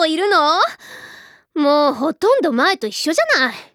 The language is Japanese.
もいるの？もうほとんど前と一緒じゃない。